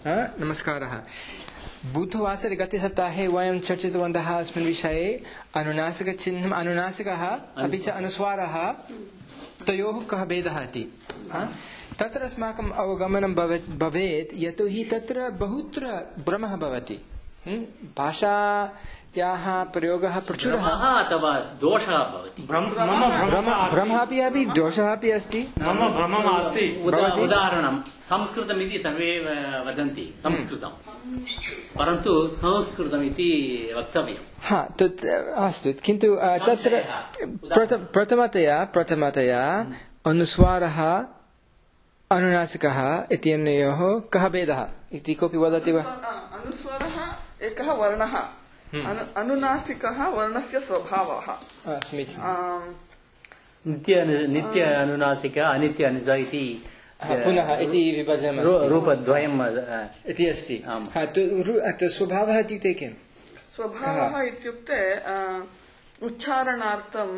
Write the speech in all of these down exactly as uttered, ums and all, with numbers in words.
नमस्कारः। बुधवासरे गते सप्ताहे वयं चर्चितवन्तः अस्मिन् विषये अनुनासिकचिह्नम् अनुनासिकः अपि च अनुस्वारः तयोः कः भेदः इति। तत्र अस्माकम् अवगमनं भवेत् यतोहि तत्र बहुत्र भ्रमः भवति। भाषायाः प्रयोगः प्रचुरः अथवा दोषः भवति। भ्रमः अपि अपि दोषः अपि अस्ति। मम भ्रमः आसीत्। उदाहरणं संस्कृतमिति सर्वे वदन्ति संस्कृतं, परन्तु संस्कृतमिति वक्तव्यम्। हा तत् अस्तु, किन्तु तत्र प्रथमतया प्रथमतया अनुस्वारः अनुनासिकः इत्यनयोः कः भेदः इति कोऽपि वदति वा? अनुस्वारः एकः वर्णः, अनुनासिकः वर्णस्य स्वभावः। नित्य नित्य अनुनासिक अनित्य अनुनासिक इति पुनः इति विभजनं रूपद्वयम् इति अस्ति। स्वभावः इत्युक्ते किम्? स्वभावः इत्युक्ते उच्चारणार्थं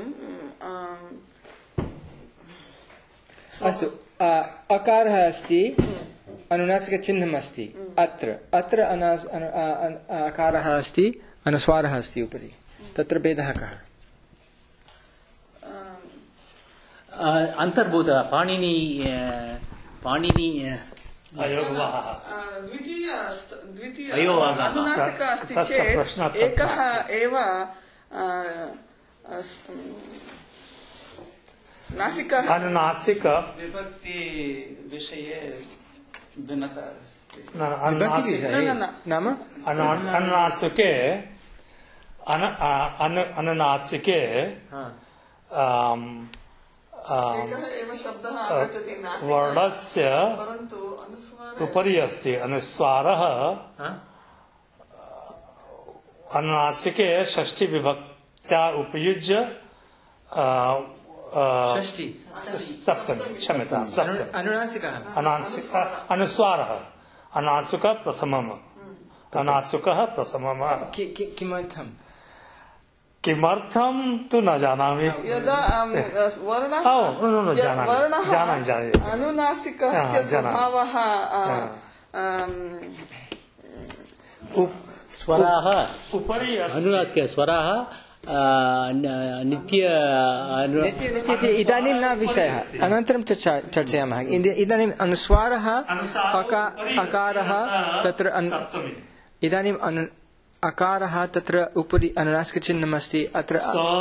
अस्तु, अकारः अस्ति, अनुनासिकचिह्नम् अस्ति, अत्र अत्र अकारः अस्ति, अनुस्वारः अस्ति उपरि, तत्र भेदः कः? अन्तर्भूत पाणिनि पाणिनि अनुनासिक अस्ति चेत् एकः एव नासिकः अनुनासिक विभक्ति विषये भिन्नता अस्ति। नाम अनुनासिके अनुनासिके वर्णस्य उपरि अस्ति अनुस्वारः। अनुनासिके षष्ठी विभक्त्या उपयुज्य सप्तमी क्षम्यतां अनुनासिकः अनुस्वारः अनुनासिकः प्रथमम् अनुनासिकः प्रथमम्। किमर्थम् किमर्थं तु न जानामि। यदा वर्णः अनुनासिकस्य स्वभावः स्वराः उपरि अनुनासिक स्वराः नित्य इदानीं न विषयः, अनन्तरं चर्चयामः। इदानीम् अनुस्वारः अकारः तत्र इदानीम् अनु अकारः तत्र उपरि अनुनासिकचिह्नम् अस्ति, अत्र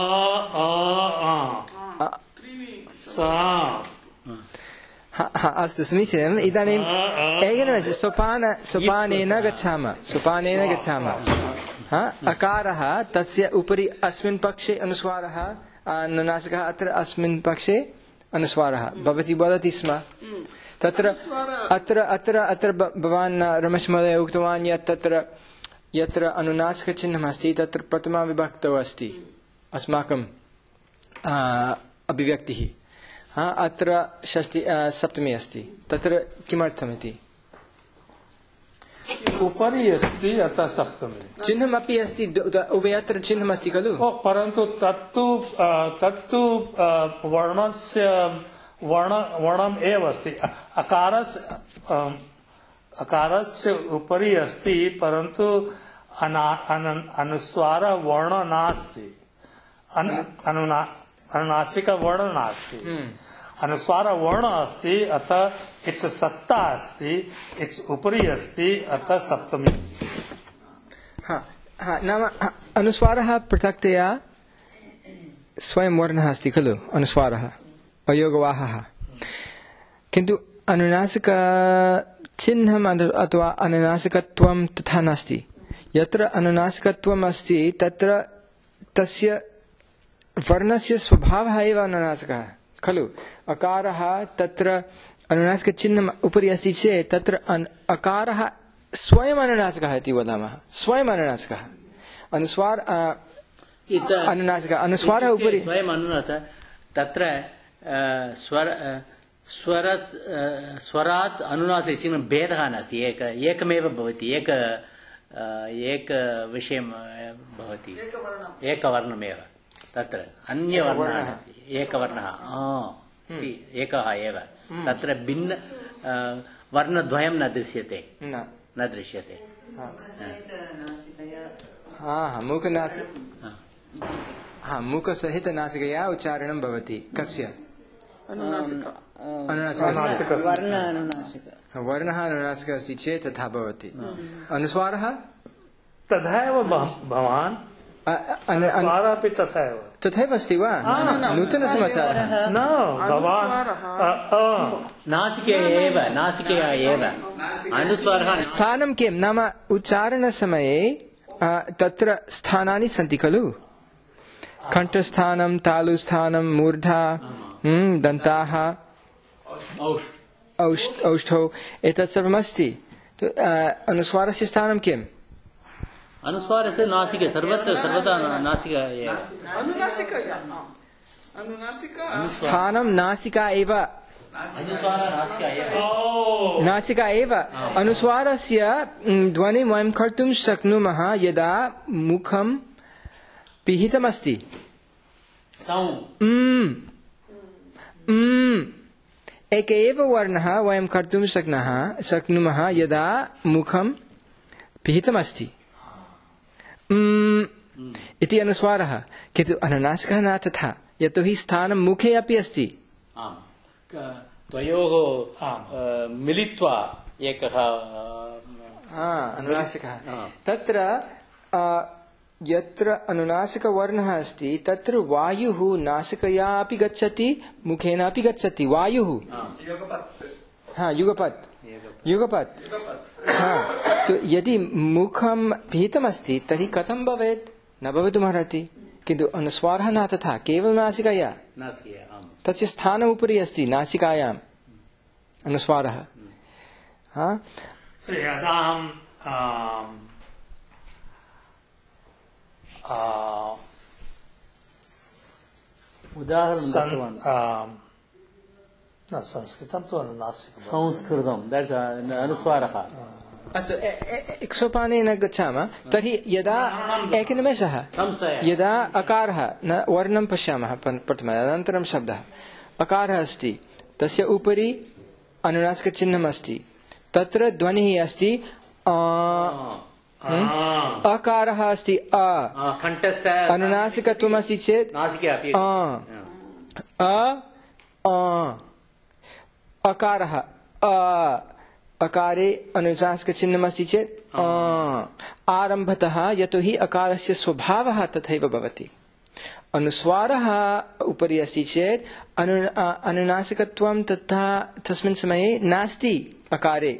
अस्तु समीचीनम्। इदानीम् एकमेव सोपान सोपानेन गच्छामः सोपानेन गच्छामः अकारः तस्य उपरि अस्मिन् पक्षे अनुस्वारः, अनुनासिकः अत्र अस्मिन् पक्षे अनुस्वारः भवति वदति स्म। तत्र अत्र अत्र अत्र भवान् रमेश महोदय उक्तवान् यत् तत्र यत्र अनुनासिकचिह्नम् अस्ति तत्र प्रथमा विभक्तौ अस्ति अस्माकं अभिव्यक्तिः, अत्र षष्ठी सप्तमी अस्ति। तत्र किमर्थमिति? उपरि अस्ति अतः सप्तमी। चिह्नमपि अस्ति, उभयत्र चिह्नम् अस्ति खलु, परन्तु तत्तु तत्तु वर्णस्य वर्ण वर्णम् एव अस्ति। अकारस्य अकारस्य उपरि अस्ति, परन्तु अनुस्वार वर्ण नास्ति, अनुनासिक वर्ण नास्ति, अनुस्वार वर्ण अस्ति, अतः इट्स सत्ता अस्ति, इट्स उपरि अस्ति, अतः सप्तमी अस्ति। हाँ हाँ नाम अनुस्वारः पृथक्तया स्वयं वर्णः अस्ति खलु, अनुस्वारः अयोगवाहः, किन्तु अनुनासिक चिह्नम् अथवा अनुनासिकत्वं तथा नास्ति। यत्र अनुनासिकत्वम् अस्ति तत्र तस्य वर्णस्य स्वभावः एव अनुनासिकः खलु। अकारः तत्र अनुनासिकचिह्नम् उपरि अस्ति चेत् तत्र अकारः स्वयम् अनुनासिकः इति वदामः, स्वयम् अनुनासिकः। अनुस्वार अनुनासिकः अनुस्वारः उपरि स्वयम् अनुनासिकः, तत्र स्वर स्वरात् स्वरात् अनुनासिकचिह्नं भेदः नास्ति, एक एकमेव भवति, एक एक विषयं भवति, एकवर्णमेव। तत्र अन्यवर्णः एकवर्णः एकः एव, तत्र भिन्न वर्णद्वयं न दृश्यते। न दृश्यते। हाँ हाँ मुखनासि हाँ मुखसहित नासिकया उच्चारणं भवति कस्य अनुनासिका अनुनासिकस्य वर्ण अनुनासिक वर्णः अनुनासिकः अस्ति चेत् तथा भवति अनुस्वारः तथैव भवान् अनुस्वारः अपि तथैव तथैव अस्ति वा नूतनसमाचारः न भवान् नासिके एव नासिकया एव अनुस्वारः स्थानं किं नाम उच्चारणसमये तत्र स्थानानि सन्ति खलु कण्ठस्थानं तालुस्थानं मूर्धा दन्ताः औष्ठौ एतत् सर्वमस्ति अनुस्वारस्य स्थानं किम् अनुस्वारस्य नासिके सर्वत्र सर्वदा नासिका एव स्थानं नासिका एव नासिका एव अनुस्वारस्य ध्वनिं वयं कर्तुं शक्नुमः यदा मुखं पिहितमस्ति एक एव वर्णः वयं कर्तुं शक्नुमः शक्नुमः यदा मुखं पिहितमस्ति इति अनुस्वारः किन्तु अनुनासिकः न तथा यतोहि स्थानं मुखे अपि अस्ति द्वयोः मिलित्वा एकः अनुनासिकः तत्र यत्र अनुनासिकवर्णः अस्ति तत्र वायुः नासिकया अपि गच्छति मुखेन अपि गच्छति वायुः हाँ युगपत् युगपत् हाँ तो यदि मुखं पिहितमस्ति तर्हि कथं भवेत् न भवितुमर्हति किन्तु अनुस्वारः न तथा केवलं नासिकया तस्य स्थानम् उपरि अस्ति नासिकायाम् अनुस्वारः हाँ उदाहरणं न संस्कृतं तु अनुनासिकं संस्कृतं दट्स् अनुस्वारः अस्तु एक सोपानेन गच्छामः तर्हि यदा एकनिमेषः यदा अकारः न वर्णं पश्यामः प्रथमम् अनन्तरं शब्दः अकारः अस्ति तस्य उपरि अनुनासिकचिह्नम् अस्ति तत्र ध्वनिः अस्ति अकारः अस्ति अ अनुनासिकत्वम् अस्ति चेत् अकारः अ अकारे अनुनासिकचिह्नम् अस्ति चेत् आरम्भतः यतोहि अकारस्य स्वभावः तथैव भवति अनुस्वारः उपरि अस्ति चेत् अनु अनुनासिकत्वं तथा तस्मिन् समये नास्ति अकारे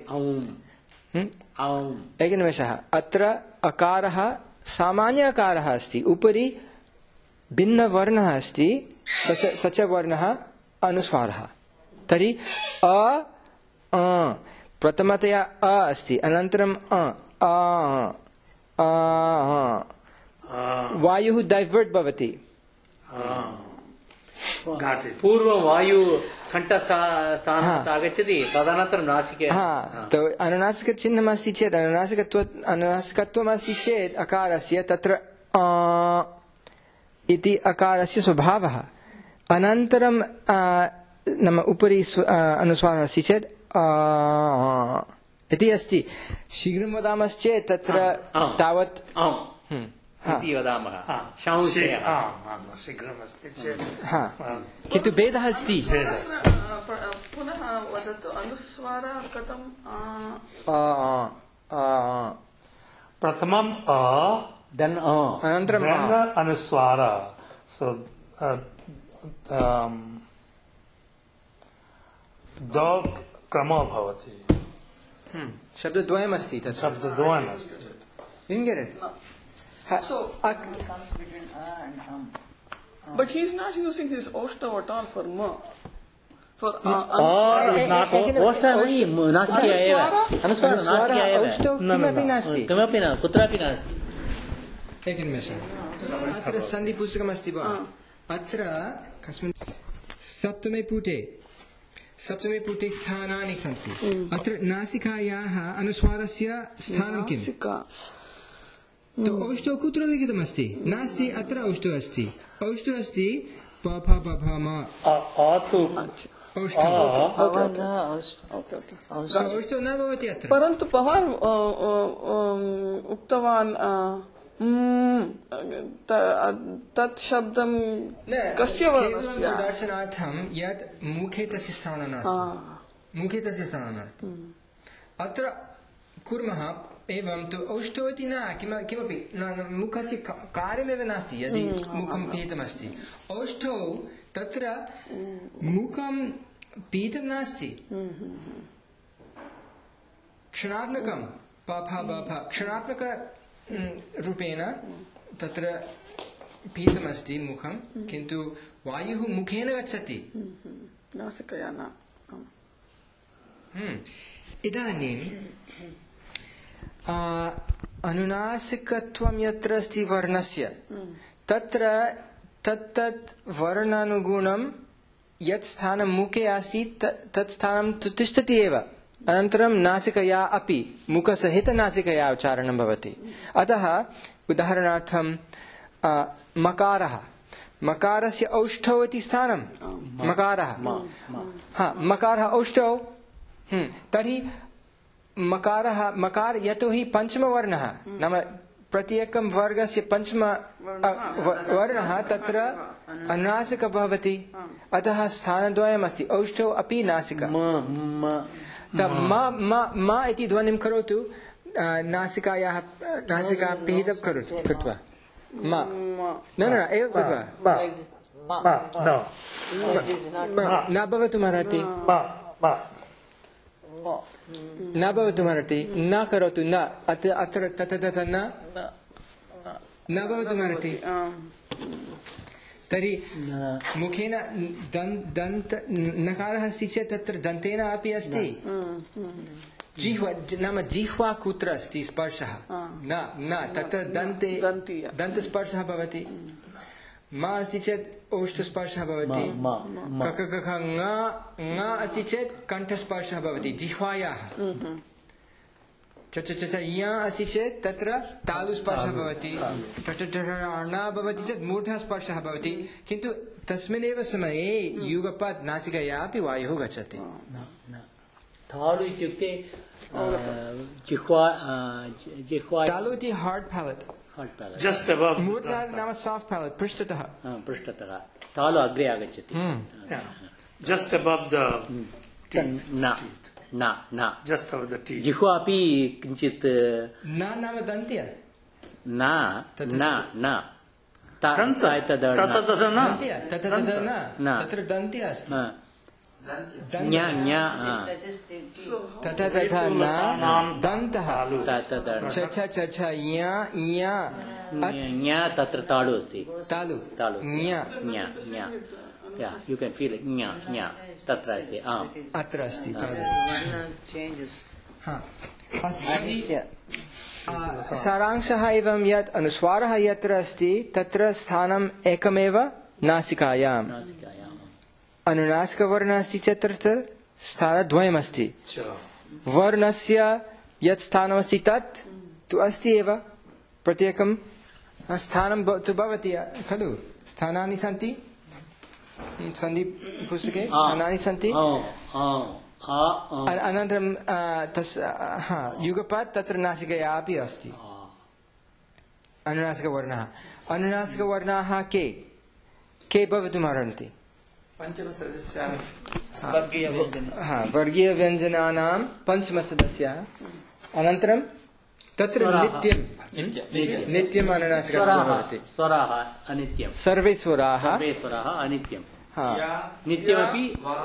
एकनिमेषः अत्र अकारः सामान्य अकारः अस्ति उपरि भिन्नवर्णः अस्ति स च वर्णः अनुस्वारः तर्हि अ प्रथमतया अ अस्ति अनन्तरं अ वायुः डैवर्ट् भवति पूर्वं वायु कण्ठस्थानात् आगच्छति तदनन्तरं नासिके तो अनुनासिकचिह्नम् अस्ति चेत् अनुनासिकत्व अनुनासिकत्वम् अस्ति चेत् अकारस्य तत्र इति अकारस्य स्वभावः अनन्तरं नाम उपरि अनुस्वारः अस्ति चेत् इति अस्ति शीघ्रं वदामश्चेत् तत्र तावत् इति वदामः किन्तु भेदः अस्ति पुनः वदतु अनुस्वारः कथं प्रथमं अ अनन्तरं अनुस्वारः सो द्वौ क्रमो भवति शब्दद्वयमस्ति तत् शब्दद्वयमस्ति So, but he is not using his oshtav at all for ma. For किमपि नास्ति किमपि न कुत्रापि नास्ति एकनिमेषः अत्र सन्धिपुस्तकमस्ति वा अत्र कस्मिन् सप्तमे पुटे सप्तमे पुटे स्थानानि सन्ति अत्र नासिकायाः अनुस्वारस्य स्थानं किम् तो औष्ठौ कुत्र लिखितमस्ति नास्ति अत्र औष्ठौ अस्ति औष्ठौ अस्ति प फ प फ म औष्ठौ ओके ओके औष्ठौ न भवति अत्र परन्तु भवान् अ, अ, अ, उक्तवान् अ, म्, त- तत् शब्दं कस्य वर्णस्य दर्शनार्थं यत् मुखे तस्य स्थानं नास्ति मुखे तस्य स्थानं नास्ति अत्र कुर्मः एवं तु औष्ठौ इति न किम किमपि न न, मुखस्य का- कार्यमेव नास्ति यदि मुखं पीतमस्ति औष्ठौ तत्र मुखं पीतं नास्ति क्षणात्मकं पफ बफ क्षणात्मक रूपेण तत्र पीतमस्ति मुखं किन्तु वायुः मुखेन गच्छति नासिकया न इदानीं अनुनासिकत्वं यत्र अस्ति वर्णस्य तत्र तत्तत् वर्णानुगुणं यत् स्थानं मुखे आसीत् तत् स्थानं तु तिष्ठति एव अनन्तरं नासिकया अपि मुखसहितनासिकया उच्चारणं भवति अतः उदाहरणार्थं मकारः मकारस्य औष्ठौ इति स्थानं मकारः हा मकारः औष्ठौ तर्हि मकारः मकार यतोहि पञ्चमवर्णः नाम प्रत्येकं वर्गस्य पञ्चम वर्णः तत्र अनुनासिकः भवति अतः स्थानद्वयमस्ति औष्ठौ अपि नासिका म इति ध्वनिं करोतु नासिकायाः नासिका पिहितं करोतु कृत्वा म न न एवं कृत्वा न भवितुमर्हति न भवितुमर्हति न करोतु न अत्र अत्र तथा तथा न न भवितुमर्हति तर्हि मुखेन दन्त नकारः अस्ति चेत् तत्र दन्तेन अपि अस्ति जिह्वा नाम जिह्वा कुत्र अस्ति स्पर्शः न न तत्र दन्ते दन्तस्पर्शः भवति म अस्ति चेत् ओष्ठस्पर्शः भवति कक कख ङ अस्ति चेत् कण्ठस्पर्शः भवति जिह्वायाः च च च य अस्ति चेत् तत्र तालुस्पर्शः भवति ट ट ण भवति चेत् मूर्धस्पर्शः भवति किन्तु तस्मिन्नेव समये युगपत् नासिकया अपि वायुः गच्छति तालु इत्युक्ते जिह्वा जिह्वा तालु इति हार्ड पैलेट Just above. मूर्धा नाम सॉफ्ट पैलेट पृष्ठतः पृष्ठतः तालु अग्रे आगच्छति Just above the teeth. न न न Just above the teeth. जिह्वा अपि किञ्चित् न नाम दन्त्य न न न दन्त्य दन्त्य तथा तथा न तत्र दन्त्य अस्ति ञ ञ तथा तथा न दन्तः छ छ छ छ य य ञ तत्र तालु अस्ति तालु तालु ञ ञ ञ या यू कैन फील इट ञ ञ तत्र अस्ति आम् अत्र अस्ति तालु हा सारांशः एवं यत् अनुस्वारः यत्र अस्ति तत्र स्थानम् एकमेव नासिकायां अनुनासिकवर्णः अस्ति चेत् तत्र स्थानद्वयमस्ति वर्णस्य यत् स्थानमस्ति तत् तु अस्ति एव प्रत्येकं स्थानं तु भवति खलु स्थानानि सन्ति सन्धिपुस्तके स्थानानि सन्ति अनन्तरं तस् युगपत् तत्र नासिकया अपि अस्ति अनुनासिकवर्णः अनुनासिकवर्णाः के के भवितुमर्हन्ति वर्गीयव्यञ्जनानां पञ्चमसदस्याः अनन्तरं तत्र नित्यं नित्यम् अनुनासिकः भवति स्वराः अनित्यं सर्वे स्वराः सर्वे स्वराः अनित्यं नित्यमपि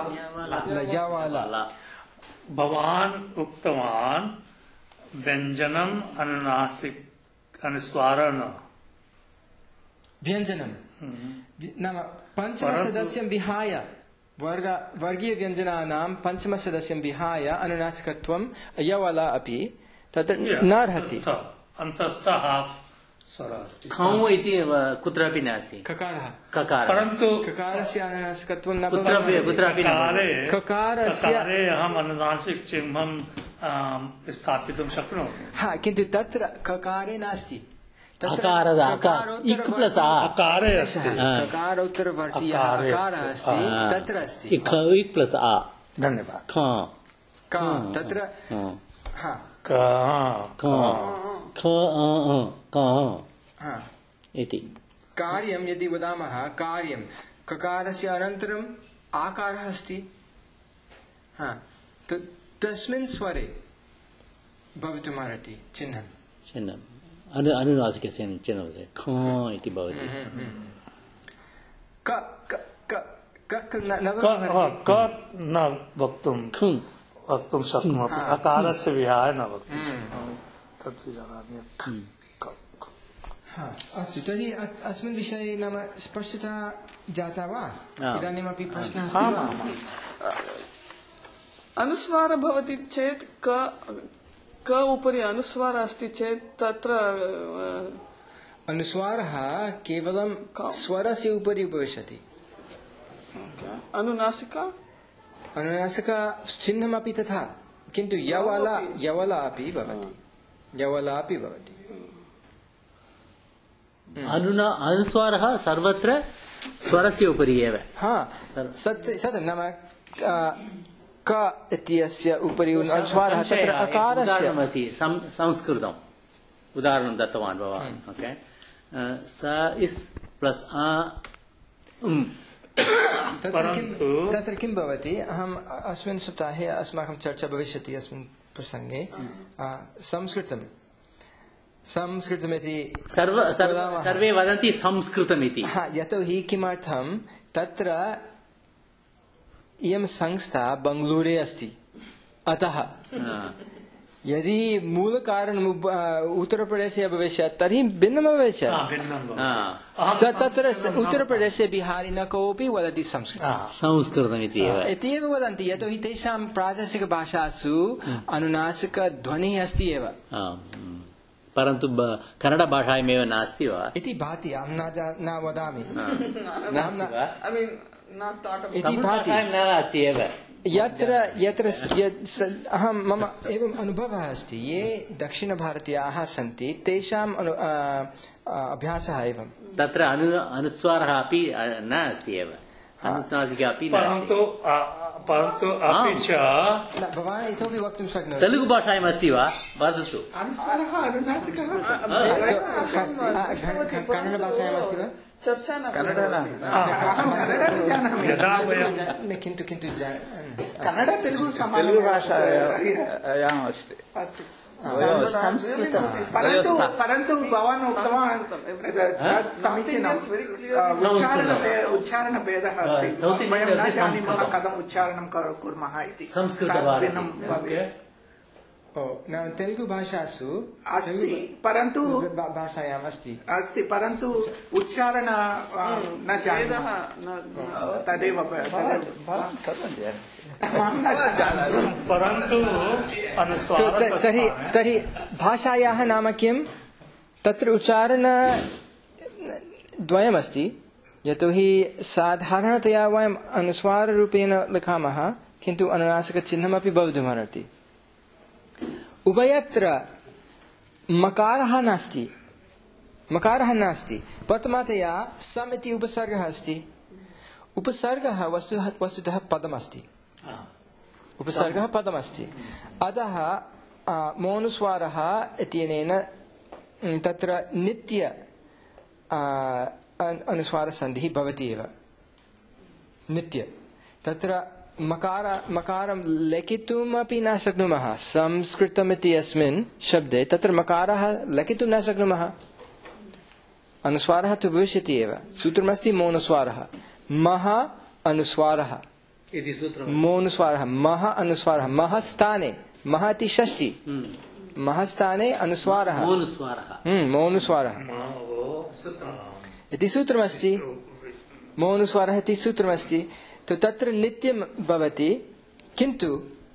भवान् उक्तवान् व्यञ्जनम् अनुनासिक अनुस्वारः न व्यञ्जनं नाम पञ्चमसदस्यं विहाय वर्ग वर्गीयव्यञ्जनानां पञ्चमसदस्यं विहाय अनुनासिकत्वं यवला अपि तत्र नार्हति अन्तस्थः हाफ् स्वरः अस्ति खौ इति कुत्रापि नास्ति ककारः ककारः परन्तु ककारस्य अनुनासिकत्वं न कुत्रापि कुत्रापि न ककारस्य अहम् अनुनासिकचिह्नं स्थापितुं शक्नोमि हा किन्तु तत्र ककारे नास्ति अकाರದ अकार इक् प्लस् आ अकारे अस्ति ककारोत्तरवर्तीयः अकारः अस्ति तत्र अस्ति इक् इक् प्लस् आ धन्यवाद ख क तत्र हा क ख ख अ क हा इति कार्यं यदि वदामः कार्यं ककारस्य अनन्तरम् आकारः अस्ति हा तस्मिन् स्वरे भवितुमर्हति चिह्नं चिह्नम् अनु अनुनासिकस्य चिह्नमस्ति ख इति भवति क क क क न न क क न वक्तुं खुं वक्तुं शक्नोति अकारस्य विहाय न वक्तुं तत् जानामि अस्तु तर्हि अस्मिन् विषये नाम स्पष्टता जाता वा इदानीमपि प्रश्नः अस्ति वा अनुस्वारः भवति चेत् क क उपरि अनुस्वारः अस्ति चेत् तत्र अनुस्वारः केवलं स्वरस्य उपरि उपविशति अनुनासिका अनुनासिका चिह्नमपि तथा किन्तु यवला यवला अपि भवति यवला अपि भवति अनुना अनुस्वारः सर्वत्र स्वरस्य उपरि एव हा सत्य सत्यं नाम क इत्यस्य उपरि अनुस्वारः तत्र अकारस्य उदाहरणमस्ति संस्कृतम् उदाहरणं दत्तवान् भवान् ओके स इस् प्लस् आ तत्र किं भवति अहम् अस्मिन् सप्ताहे अस्माकं चर्चा भविष्यति अस्मिन् प्रसङ्गे संस्कृतं संस्कृतमिति सर्व सर्वे वदन्ति संस्कृतमिति यतोहि किमर्थं तत्र इयं संस्था बङ्गलूरे अस्ति अतः यदि मूलकारणम् उत्तरप्रदेशे भविष्यत् तर्हि भिन्नम् अभविष्यत् तत्र उत्तरप्रदेशे बिहारी न कोऽपि वदति संस्कृतं संस्कृतमिति इत्येव वदन्ति यतोहि तेषां प्रादेशिकभाषासु अनुनासिकध्वनिः अस्ति एव परन्तु कन्नडभाषायामेव नास्ति वा इति भाति अहं न वदामि इति भाति नास्ति एव यत्र यत्र अहं मम एवम् अनुभवः अस्ति ये दक्षिणभारतीयाः सन्ति तेषाम् अभ्यासः एवं तत्र अनु अनुस्वारः अपि न अस्ति एव अनुनासिका अपि परन्तु परन्तु अपि च भवान् इतोपि वक्तुं शक्नोति तेलुगु भाषायाम् अस्ति वा वदतु अनुस्वारः अनुनासिकः कन्नडभाषायाम् अस्ति वा चर्चा न किन्तु किन्तु कन्नड तेलुगु तेलुगुभाषायाम् अस्ति संस्कृतं परन्तु परन्तु भवान् उक्तवान् तत् समीचीनम् उच्चारणभेदः अस्ति वयं न जानीमः कथम् उच्चारणं कुर्मः इति भिन्नं भवेत् तेलुगु भाषासु अस्ति परन्तु भाषायाम् अस्ति अस्ति परन्तु उच्चारण न जानीमः तदेव परन्तु तर्हि तर्हि भाषायाः नाम किं तत्र उच्चारण द्वयमस्ति यतोहि साधारणतया वयम् अनुस्वाररूपेण लिखामः किन्तु अनुनासिकचिह्नमपि भवितुमर्हति उभयत्र मकारः नास्ति मकारः नास्ति प्रथमतया सम् इति उपसर्गः अस्ति उपसर्गः वस्तु वस्तुतः पदमस्ति उपसर्गः पदमस्ति अतः मोनुस्वारः इत्यनेन तत्र नित्य अनुस्वारसन्धिः भवति एव नित्य तत्र मकार मकारं लिखितुमपि न शक्नुमः संस्कृतमिति अस्मिन् शब्दे तत्र मकारः लिखितुं न शक्नुमः अनुस्वारः तु भविष्यति एव सूत्रमस्ति मोनुस्वारः मह अनुस्वारः मोनुस्वारः मह अनुस्वारः मह स्थाने मह इति षष्ठी मह स्थाने अनुस्वारः मोनुस्वारः इति सूत्रमस्ति मोनुस्वारः इति सूत्रमस्ति तो तत्र नित्यं भवति किन्तु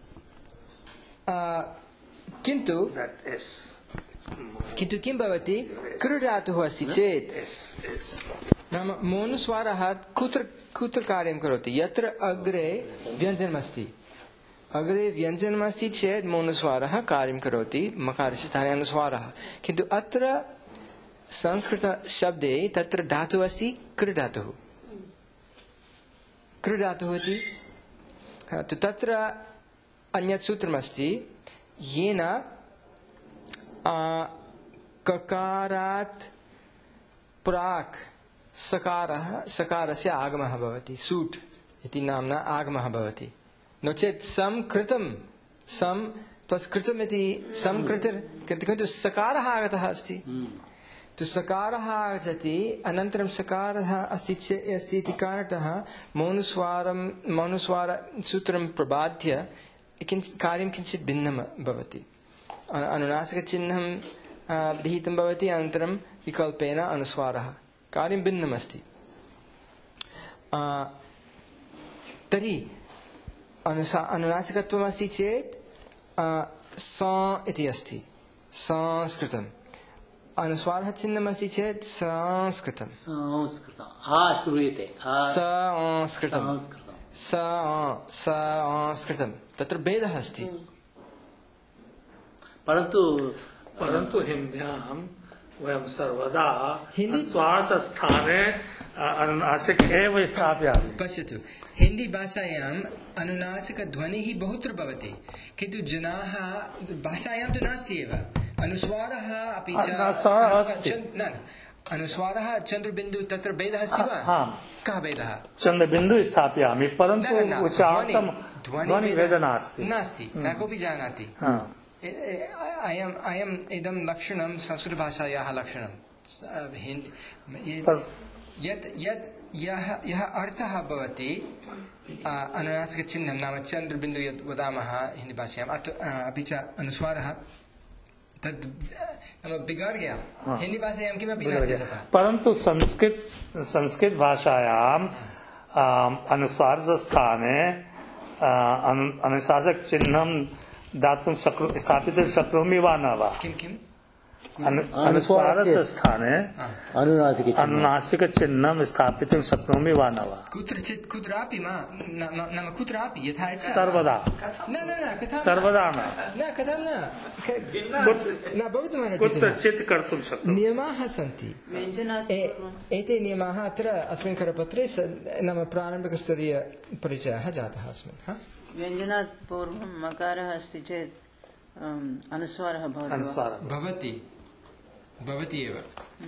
किन्तु किन्तु किं भवति कृधातुः अस्ति चेत् नाम मोनुस्वारः कुत्र कुत्र कार्यं करोति यत्र अग्रे व्यञ्जनमस्ति अग्रे व्यञ्जनमस्ति चेत् मोनुस्वारः कार्यं करोति मकारस्य स्थाने अनुस्वारः किन्तु अत्र संस्कृतशब्दे तत्र धातुः अस्ति कृ धातुः कृ धातुः इति तत्र अन्यत् सूत्रमस्ति येन ककारात् प्राक् सकारः सकारस्य आगमः भवति सूट् इति नाम्ना आगमः भवति नो चेत् संकृतं सं प्लस् कृतम् इति संकृतिर् किन्तु सकारः आगतः अस्ति तो सकारः आगच्छति अनन्तरं सकारः अस्ति चेत् अस्ति इति कारणतः मौनुस्वारं मौनुस्वारसूत्रं प्रबाद्य किञ्चित् कार्यं किञ्चित् भिन्नं भवति अनुनासिकचिह्नं विहितं भवति अनन्तरं विकल्पेन अनुस्वारः कार्यं भिन्नमस्ति तर्हि अनुसा अनुनासिकत्वमस्ति चेत् सा इति अस्ति संस्कृतम् अनुस्वारः चिह्नमस्ति चेत् संस्कृतं संस्कृतम् आ श्रूयते संस्कृतं संस्कृतं तत्र भेदः अस्ति परन्तु परन्तु हिन्द्यां वयं सर्वदा अनुस्वारस्थाने अनुनासिक एव स्थापयामि। पश्यतु हिंदी भाषायाम् अनुनासिकध्वनिः बहुत्र भवति किन्तु जनाः भाषायां तु नास्ति एव अनुस्वारः अपि च न अनुस्वारः चन्द्रबिन्दु तत्र भेदः अस्ति वा कः भेदः चन्द्रबिन्दु स्थापयामि परन्तु उच्चारणं ध्वनिभेदः नास्ति नास्ति न कोऽपि जानाति अयम् अयम् इदं लक्षणं संस्कृतभाषायाः लक्षणं यत् यत् यः यः अर्थः भवति अनुनासिकचिह्नं नाम चन्द्रबिन्दु यद् वदामः हिन्दीभाषायाम् अपि च अनुस्वारः तद् नाम बिगड़ गया हिन्दीभाषायां किमपि नास्ति तथा परन्तु संस्कृत संस्कृतभाषायाम् अनुस्वारस्थाने अनुनासिकचिह्नं दातुं स्थापितं शक्नोमि वा न वा किं किम् अनुस्वारस्य स्थाने अनुनासिकचिह्नं स्थापितुं शक्नोमि वा न वा कुत्रचित् कुत्रापि नाम कुत्रापि यथा सर्वदा न न न कथा सर्वदा न न कथं न न भवितुमर्हति कुत्रचित् कर्तुं शक्नोमि नियमाः सन्ति एते नियमाः अत्र अस्मिन् करपत्रे नाम प्रारम्भिकस्तरीयपरिचयः जातः अस्मिन् व्यञ्जनात् पूर्वं मकारः अस्ति चेत् अनुस्वारः भवति भवति एव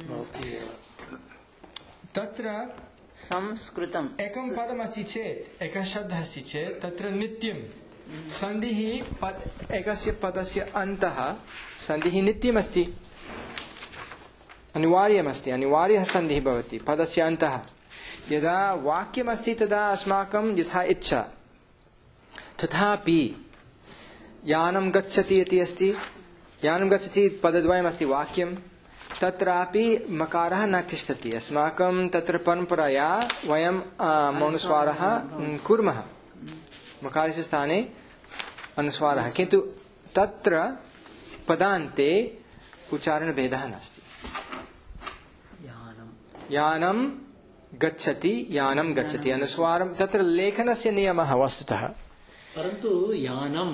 तत्र संस्कृतम् एकं पदमस्ति चेत् एकः शब्दः अस्ति चेत् तत्र नित्यं सन्धिः एकस्य पदस्य अन्तः सन्धिः नित्यमस्ति अनिवार्यमस्ति अनिवार्यः सन्धिः भवति पदस्य अन्तः यदा वाक्यमस्ति तदा अस्माकं यथा इच्छा तथापि यानं गच्छति इति अस्ति यानं गच्छति पदद्वयमस्ति वाक्यं तत्रापि मकारः न तिष्ठति अस्माकं तत्र परम्परया वयं मौनुस्वारः कुर्मः मकारस्य स्थाने अनुस्वारः किन्तु तत्र पदान्ते उच्चारणभेदः नास्ति यानं गच्छति यानं गच्छति अनुस्वारं तत्र लेखनस्य नियमः वस्तुतः परन्तु यानं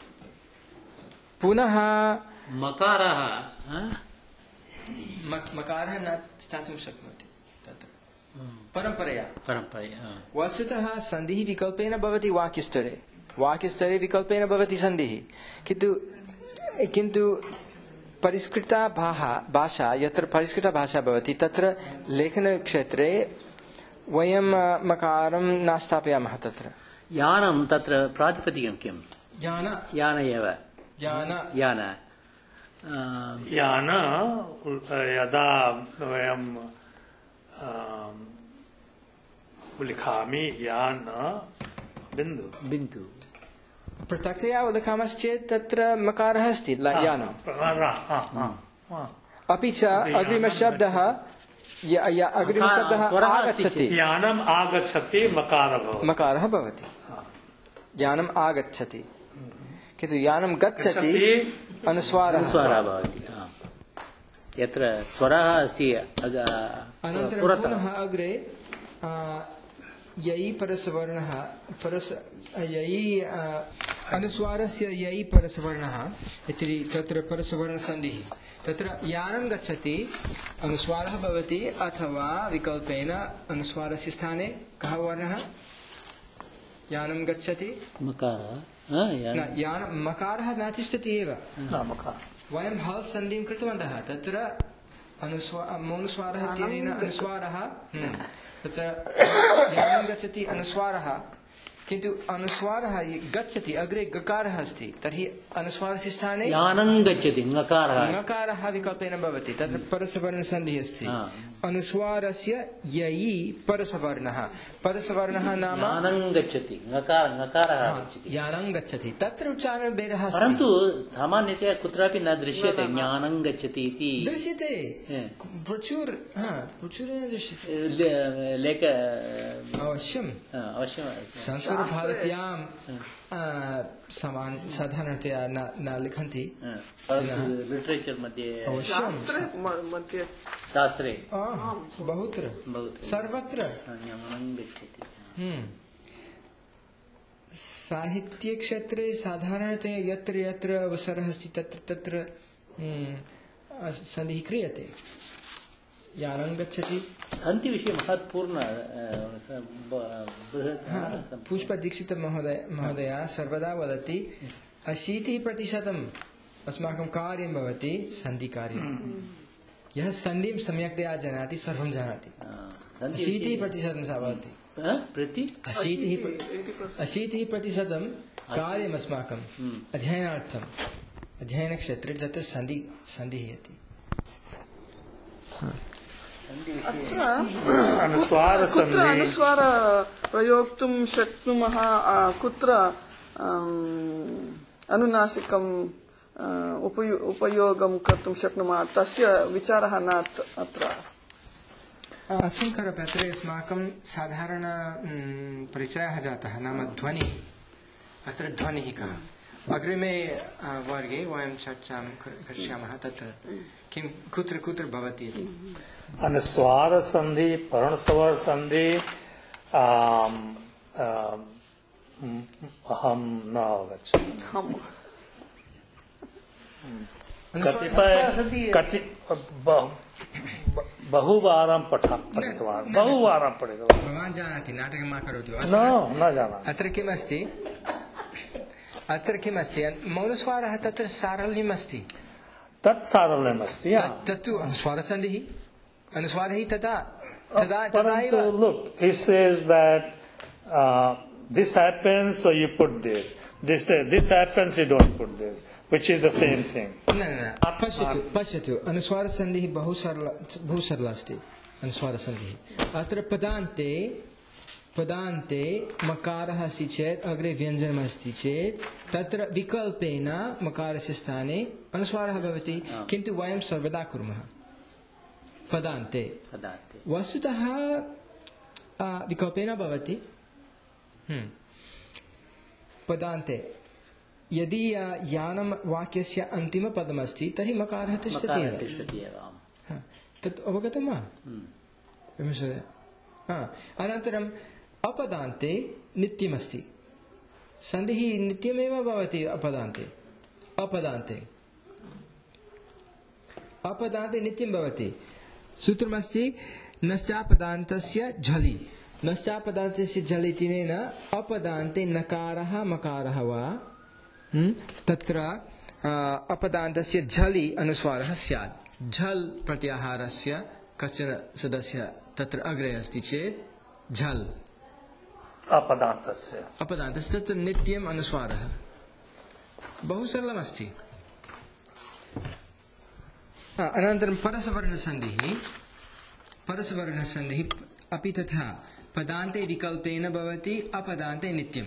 पुनः मकारः मकारः न स्थातुं शक्नोति तत्र परम्परया परम्परया वस्तुतः सन्धिः विकल्पेन भवति वाक्यस्तरे वाक्यस्तरे विकल्पेन भवति सन्धिः किन्तु किन्तु परिष्कृता भाषा यत्र परिष्कृता भाषा भवति तत्र लेखनक्षेत्रे वयं मकारं न स्थापयामः तत्र यानं तत्र प्रातिपदिकं किं यान यान एव यान यान यान यदा वयं लिखामि यान बिन्दु बिन्दु पृथक्तया लिखामश्चेत् तत्र मकारः अस्ति यानं अपि च अग्रिमशब्दः अग्रिमशब्दः आगच्छति यानम् आगच्छति मकारः भवति यानम् आगच्छति किन्तु यानं गच्छति अनुस्वारः भवति यत्र स्वरः अस्ति अनन्तरं पुनः अग्रे ययि परसवर्णः परस ययि अनुस्वारस्य ययि परसवर्णः इति तत्र परसवर्णसन्धिः तत्र यानं गच्छति अनुस्वारः भवति अथवा विकल्पेन अनुस्वारस्य स्थाने कः वर्णः यानं गच्छति मकारः न यानं मकारः न तिष्ठति एव वयं हल् सन्धिं कृतवन्तः तत्र अनुस्वा मौनस्वारः इत्यनेन अनुस्वारः तत्र यानं गच्छति अनुस्वारः किन्तु अनुस्वारः गच्छति अग्रे गकारः अस्ति तर्हि अनुस्वारस्य स्थाने यानं गच्छति ङकारः ङकारः विकल्पेन भवति तत्र परसवर्णसन्धिः अस्ति अनुस्वारस्य ययि परसवर्णः परसवर्णः नाम यानं गच्छति ङकार ङकारः गच्छति यानं गच्छति तत्र उच्चारणभेदः अस्ति परन्तु सामान्यतया कुत्रापि न दृश्यते ज्ञानं गच्छति इति दृश्यते प्रचुर हा प्रचुरेण दृश्यते लेख अवश्यं अवश्यं संस्कृतभारत्यां समान साधारणतया न न लिखन्ति लिटरेचर मध्ये अवश्यं शास्त्रे बहुत्र सर्वत्र साहित्यक्षेत्रे साधारणतया यत्र यत्र अवसरः अस्ति तत्र तत्र सन्धिः क्रियते यानं गच्छति सन्ति विषये महत्वपूर्ण पुष्पदीक्षित महोदय महोदया सर्वदा वदति अशीतिः प्रतिशतम् अस्माकं कार्यं भवति सन्धिकार्यं यः सन्धिं सम्यक्तया जानाति सर्वं जानाति अशीतिः प्रतिशतं सा वदति प्रति अशीतिः अशीतिः प्रतिशतं कार्यम् अस्माकम् अध्ययनार्थम् अध्ययनक्षेत्रे तत्र सन्धि सन्धिः अस्ति अनुस्वार कुत्र अनुस्वार प्रयोक्तुं शक्नुमः कुत्र अनुनासिकं उपयोगं कर्तुं शक्नुमः तस्य विचारः न अत्र अस्मिन् करपत्रे अस्माकं साधारण परिचयः जातः नाम ध्वनिः अत्र ध्वनिः कः अग्रिमे वर्गे वयं चर्चां करिष्यामः तत्र किं कुत्र कुत्र भवति इति अनुस्वार संधि पर्णस्वर संधि अहं न अवगच्छामि कतिपय कति बहुवारं पठितवान् बहुवारं पठितवान् भवान् जानाति नाटकं मा करोतु न न जानामि अत्र किमस्ति अत्र किमस्ति मौनस्वारः तत्र सारल्यम् अस्ति तत् सारल्यम् अस्ति तत्तु अनुस्वारसन्धिः अनुस्वारः तदा तदा तदा एव look he says that uh, this happens so you put this this uh, this happens you don't put this which is the same thing न न पश्यतु पश्यतु अनुस्वारसन्धिः बहु सरल बहु सरल अस्ति अनुस्वारसन्धिः अत्र पदान्ते पदान्ते मकारः अस्ति चेत् अग्रे व्यञ्जनम् अस्ति चेत् तत्र विकल्पेन मकारस्य स्थाने अनुस्वारः भवति किन्तु वयं सर्वदा कुर्मः पदान्ते वस्तुतः विकल्पेन भवति पदान्ते यदि यानं वाक्यस्य अन्तिमपदमस्ति तर्हि मकारः तिष्ठति एव तत् अवगतं वा अनन्तरम् अपदान्ते नित्यमस्ति सन्धिः नित्यमेव भवति अपदान्ते अपदान्ते अपदान्ते नित्यं भवति सूत्रमस्ति नश्चापदान्तस्य झलि नश्चापदान्तस्य झलि इत्यनेन अपदान्ते नकारः मकारः वा तत्र अपदान्तस्य झलि अनुस्वारः स्यात् झल् प्रत्याहारस्य कश्चन सदस्यः तत्र अग्रे अस्ति चेत् झल् अपदान्तस्य अपदान्तस्य तत्र नित्यम् अनुस्वारः बहु सरलमस्ति अनन्तरं परसवर्णसन्धिः परसवर्णसन्धिः अपि तथा पदान्ते विकल्पेन भवति अपदान्ते नित्यम्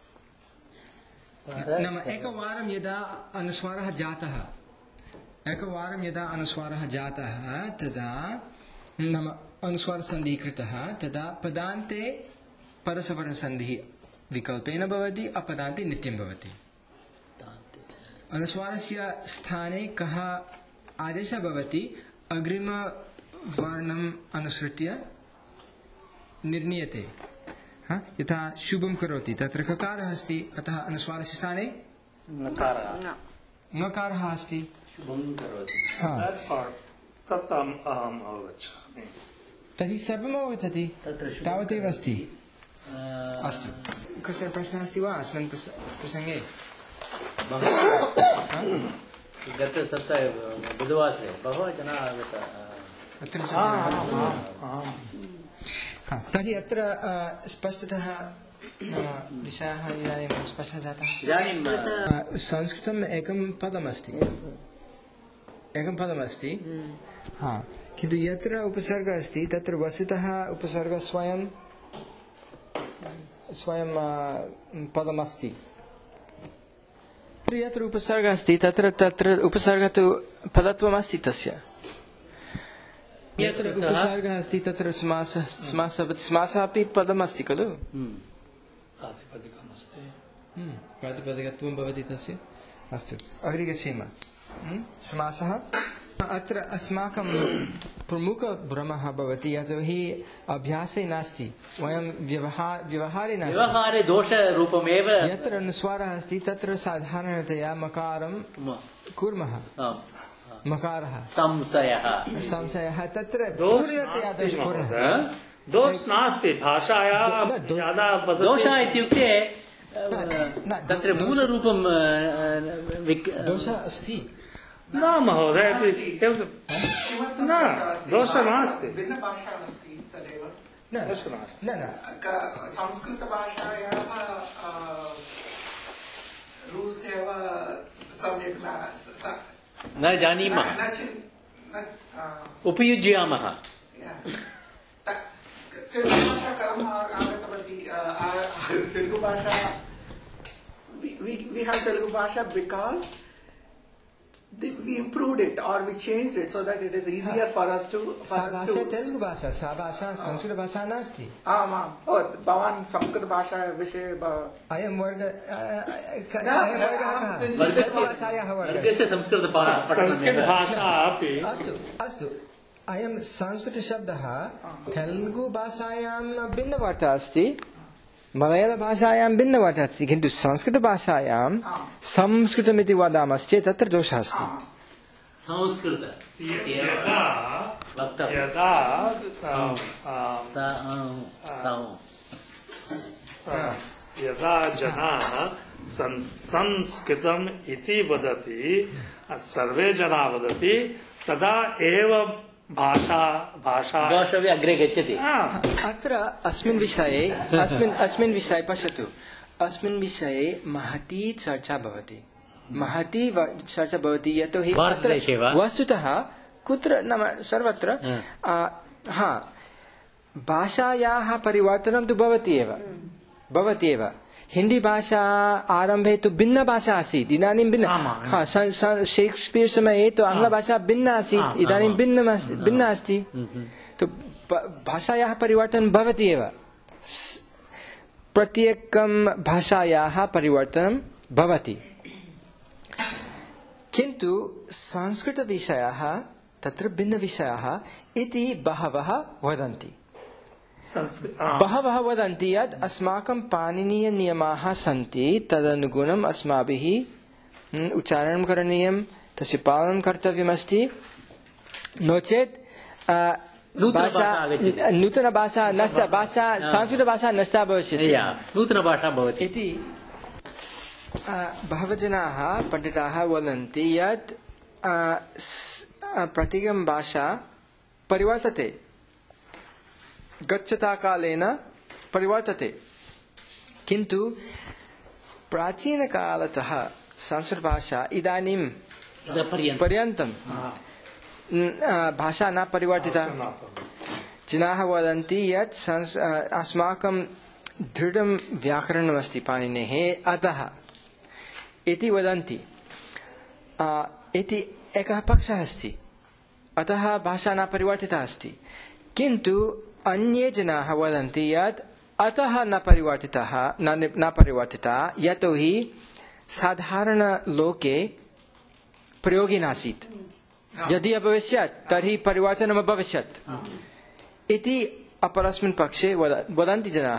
नाम एकवारं यदा अनुस्वारः जातः एकवारं यदा अनुस्वारः जातः तदा नाम अनुस्वारसन्धिः कृतः तदा पदान्ते परसवर्णसन्धिः विकल्पेन भवति अपदान्ते नित्यं भवति अनुस्वारस्य स्थाने कः आदेशः भवति अग्रिमवर्णम् अनुसृत्य निर्णीयते हा यथा शुभं करोति तत्र ककारः अस्ति अतः अनुस्वारस्य स्थाने नकारः ङकारः अस्ति शुभं करोति तत् अहम् अवगच्छामि तर्हि सर्वम् अवगच्छति तावदेव अस्ति अस्तु कस्य प्रश्नः अस्ति वा अस्मिन् प्रसङ्गे गतसप्ताहे बुधवासरे बहवः जनाः तर्हि अत्र स्पष्टतः विषयः इदानीं स्पष्टः जातः इदानीं संस्कृतम् एकं पदमस्ति एकं पदमस्ति हा किन्तु यत्र उपसर्गः अस्ति तत्र वस्तुतः उपसर्गः स्वयं स्वयं पदमस्ति यत्र उपसर्गः अस्ति तत्र तत्र उपसर्गः तु पदत्वमस्ति तस्य यत्र उपसर्गः अस्ति तत्र समासः समासः समासः अपि पदमस्ति खलु प्रातिपदिकमस्ति प्रातिपदिकत्वं भवति तस्य अस्तु अग्रे गच्छेम समासः अत्र अस्माकं प्रमुखभ्रमः भवति यतोहि अभ्यासे नास्ति वयं व्यवहार व्यवहारे नास्ति व्यवहारे दोषरूपमेव यत्र अनुस्वारः अस्ति तत्र साधारणतया मकारं कुर्मः मकारः संशयः संशयः तत्र पूर्णतया दोषपूर्णः दोष नास्ति भाषायाः दोषः इत्युक्ते तत्र मूलरूपं दोषः अस्ति न महोदय न दोषः नास्ति न न संस्कृतभाषायाः रूल्स् एव सम्यक् न जानीमः उपयुज्यामः तेलुगुभाषा कथम् आगतवती तेलुगुभाषा we have Telugu Bhasha because we improved it or we changed it so that it is easier for us to सा भाषा तेलुगु भाषा सा भाषा संस्कृत भाषा नास्ति आम् आम् ओ भवान् संस्कृत भाषा विषये अयं वर्ग भाषायाः वर्गस्य संस्कृत भाषा अपि अस्तु अस्तु अयं संस्कृतशब्दः तेलुगु भाषायां भिन्नवार्ता अस्ति मलयालभाषायां भिन्नवार्ता अस्ति किन्तु संस्कृतभाषायां संस्कृतमिति वदामश्चेत् तत्र दोषः अस्ति संस्कृत यदा यदा जनाः संस्कृतम् इति वदति सर्वे जनाः वदति तदा एव भाषा भाषा दोषः अग्रे गच्छति अत्र अस्मिन् विषये अस्मिन् अस्मिन् विषये पश्यतु अस्मिन् विषये महती चर्चा भवति महती चर्चा भवति यतोहि अत्र वस्तुतः कुत्र नाम सर्वत्र हा भाषायाः परिवर्तनं तु भवति एव भवति एव हिंदी भाषा आरंभे तो भिन्न भाषा आसीत् इदानीं भिन्न हाँ शेक्सपियर समये तो आंग्ल भाषा भिन्न आसीत् इदानीं भिन्न भिन्न अस्ति तो भाषायाः परिवर्तनं भवति एव प्रत्येकं भाषायाः परिवर्तनं भवति किन्तु संस्कृतविषयाः तत्र भिन्नविषयाः इति बहवः वदन्ति बहवः वदन्ति यत् अस्माकं पाणिनीयनियमाः सन्ति तदनुगुणम् अस्माभिः उच्चारणं करणीयं तस्य पालनं कर्तव्यमस्ति नो चेत् भाषा नूतनभाषा नष्टा भाषा संस्कृतभाषा नष्टा भविष्यति नूतनभाषा भवति इति बहवः जनाः पण्डिताः वदन्ति यत् प्रत्येकं भाषा परिवर्तते गच्छता कालेन परिवर्तते किन्तु प्राचीनकालतः संस्कृतभाषा इदानीं पर्यन्तं भाषा न परिवर्तिता जनाः वदन्ति यत् अस्माकं दृढं व्याकरणमस्ति पाणिनेः अतः इति वदन्ति इति एकः पक्षः अस्ति अतः भाषा न परिवर्तिता अस्ति किन्तु अन्ये जनाः वदन्ति यत् अतः न परिवर्तितः न परिवर्तिता यतोहि साधारणलोके प्रयोगे नासीत् यदि अभविष्यत् तर्हि परिवर्तनम् अभविष्यत् इति अपरस्मिन् पक्षे वदन्ति जनाः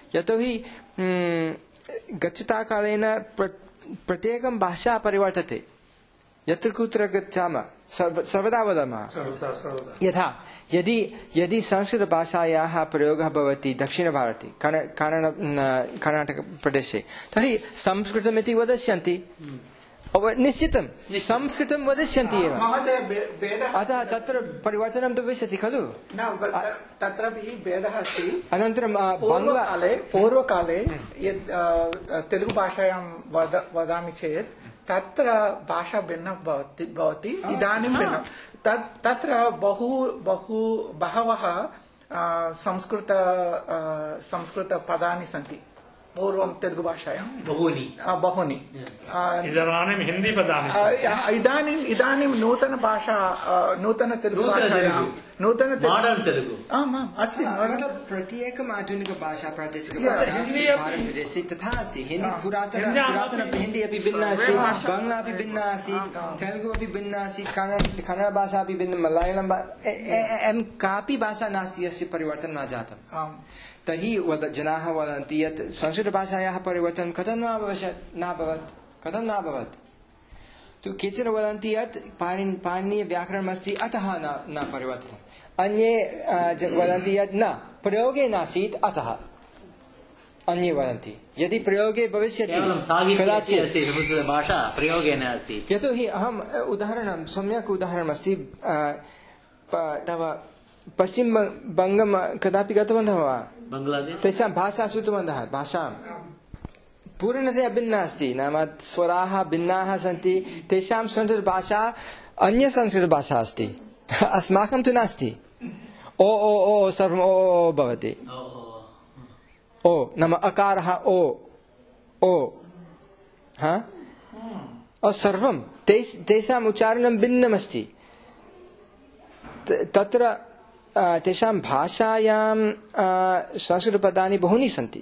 यतोहि गच्छता कालेन प्रत्येकं भाषा परिवर्तते यत्र कुत्र गच्छामः सर्वदा वदामः यथा यदि यदि संस्कृतभाषायाः प्रयोगः भवति दक्षिणभारते कर्णाटकप्रदेशे तर्हि संस्कृतमिति वदिष्यन्ति निश्चितं संस्कृतं वदिष्यन्ति एव अतः तत्र परिवर्तनं तु भविष्यति खलु तत्रापि भेदः अस्ति अनन्तरं पूर्वकाले पूर्वकाले यद् तेलुगुभाषायां वद वदामि चेत् तत्र भाषा भिन्ना भवति भवति इदानीं भिन्नं तत् तत्र बहु बहु बहवः संस्कृत संस्कृतपदानि सन्ति पूर्वं तेलुगुभाषायां बहूनि बहूनि इदानीं हिन्दी पदानि इदानीम् इदानीं नूतनभाषा नूतनतेलुगुभाषायां नूतन तेलुगु आम् आम् अस्ति प्रत्येकम् आधुनिकभाषा प्रादेशिकभाषा भारतदेशे तथा अस्ति हिन्दी पुरातन पुरातन हिन्दी अपि भिन्ना अस्ति बङ्ग्ला अपि भिन्ना आसीत् तेलुगु अपि भिन्ना आसीत् कन्नड भाषा अपि भिन्ना मलयाळं एवं कापि भाषा नास्ति यस्य परिवर्तनं न जातम् तर्हि वद जनाः वदन्ति यत् संस्कृतभाषायाः परिवर्तनं कथं न अभवत् नाभवत् कथं नाभवत् तु केचन वदन्ति यत् पाणि पाणिनीयव्याकरणमस्ति अतः न न परिवर्तनम् अन्ये वदन्ति यत् न प्रयोगे नासीत् अतः अन्ये वदन्ति यदि प्रयोगे भविष्यति कदाचित् भाषा प्रयोगे नास्ति यतोहि अहम् उदाहरणं सम्यक् उदाहरणमस्ति तव पश्चिमबङ्गं कदापि गतवन्तः वा तेषां भाषा श्रुतवन्तः भाषां पूर्णतया भिन्ना अस्ति नाम स्वराः भिन्नाः सन्ति तेषां संस्कृतभाषा अन्यसंस्कृतभाषा अस्ति अस्माकं तु नास्ति ओ ओ ओ सर्वम् ओ ओ भवति ओ नाम अकारः ओ ओ हा सर्वं तेषाम् उच्चारणं भिन्नमस्ति तत्र तेषां भाषायां संस्कृतपदानि बहूनि सन्ति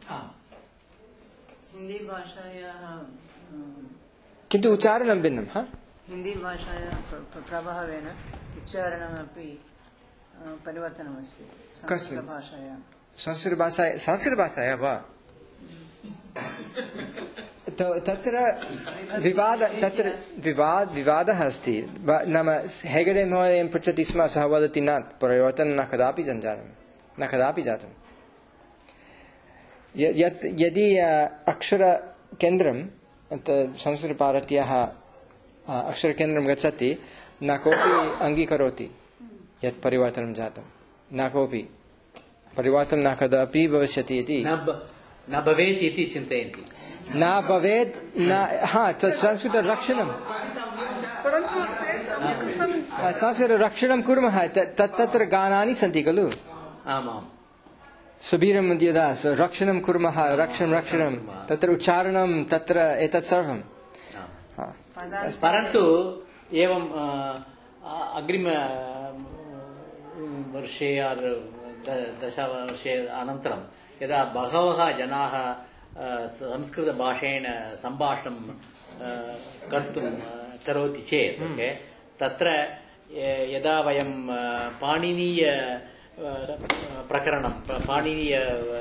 हिंदी भाषायाः किन्तु उच्चारणं भिन्नं हा हिंदी भाषायाः प्रभावेन उच्चारणमपि परिवर्तनमस्ति संस्कृतभाषायां संस्कृतभाषा संस्कृतभाषायां वा तत्र विवाद तत्र विवाद विवादः अस्ति नाम हेगडे महोदयं पृच्छति स्म सः वदति न परिवर्तनं न कदापि जातं न कदापि जातं यत् यदि अक्षरकेन्द्रं संस्कृतभारत्याः अक्षरकेन्द्रं गच्छति न कोऽपि अङ्गीकरोति यत् परिवर्तनं जातं न कोऽपि परिवर्तनं न कदापि भविष्यति इति न भवेत् इति चिन्तयन्ति न भवेत् न हा तत् संस्कृतरक्षणं परन्तु संस्कृतरक्षणं कुर्मः तत्र गानानि सन्ति खलु आमाम् सुबीरं यदा रक्षणं कुर्मः रक्षणं रक्षणं तत्र उच्चारणं तत्र एतत् सर्वं परन्तु एवं अग्रिम वर्षे दशवर्षे अनन्तरं यदा बहवः जनाः संस्कृतभाषेण सम्भाषणं कर्तुं करोति चेत् तत्र यदा वयं पाणिनीय प्रकरणं पाणिनीय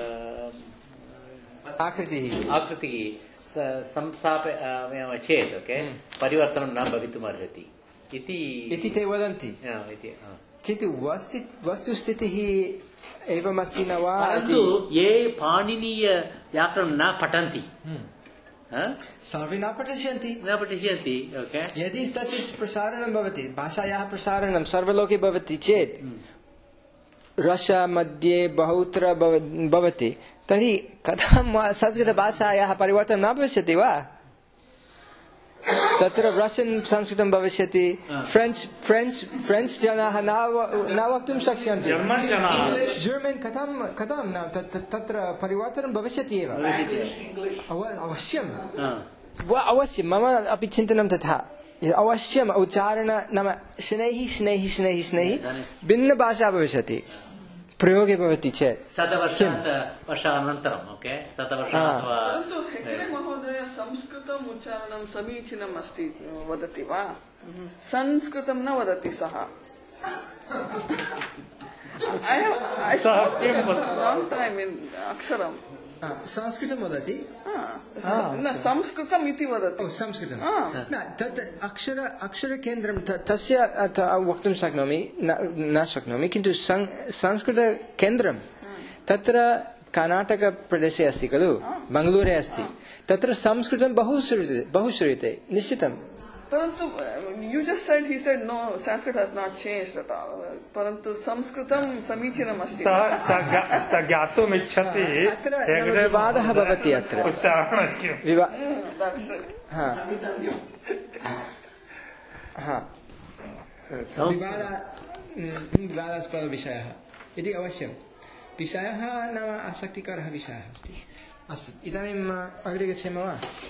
आकृतिः आकृतिः संस्थापयामः चेत् परिवर्तनं न भवितुमर्हति इति ते वदन्ति किन्तु वस्तुस्थितिः एवमस्ति न वा परन्तु ये पाणिनीय व्याकरणं न पठन्ति सर्वे न पठिष्यन्ति न पठिष्यन्ति यदि तस्य प्रसारणं भवति भाषायाः प्रसारणं सर्वलोके भवति चेत् रष्या मध्ये बहुत्र भवति तर्हि कथं संस्कृतभाषायाः परिवर्तनं न भविष्यति वा तत्र रष्यन् संस्कृतं भविष्यति फ्रेञ्च् फ्रेञ्च् फ्रेञ्च् जनाः न वक्तुं शक्यन्ते जर्मन् कथं कथं तत्र परिवर्तनं भविष्यति एव अवश्यम् अवश्यं मम अपि चिन्तनं तथा अवश्यम् उच्चारण नाम शनैः शनैः शनैः शनैः भिन्नभाषा भविष्यति प्रयोगे भवति चेत् वर्षानन्तरं परन्तु हेगडे महोदय संस्कृतम् उच्चारणं समीचीनम् अस्ति वदति वा संस्कृतं न वदति सः I have I सः spoke किं वद- long time in Aksharam. संस्कृतं वदति न संस्कृतम् इति वदति. ओ संस्कृतं न तत् अक्षर अक्षरकेन्द्रं त- तस्य अथ वक्तुं शक्नोमि न न शक्नोमि किन्तु सं- संस्कृतकेन्द्रं तत्र कर्णाटकप्रदेशे अस्ति खलु बङ्गलूरे अस्ति तत्र संस्कृतं बहु श्रूयते बहु श्रूयते निश्चितं परन्तु you just said he said no Sanskrit has not changed at all. परन्तु संस्कृतं समीचीनम् अस्ति. सः सः ज्ञा- सः ज्ञातुमिच्छति अत्र नाम विवादः भवति अत्र उच्चारणं किं विवा- That's it. हा हा संस्कृत विवाद विवादास्पदविषयः इति अवश्यं विषयः नाम आसक्तिकरः विषयः अस्ति अस्तु इदानीम् अग्रे गच्छेम वा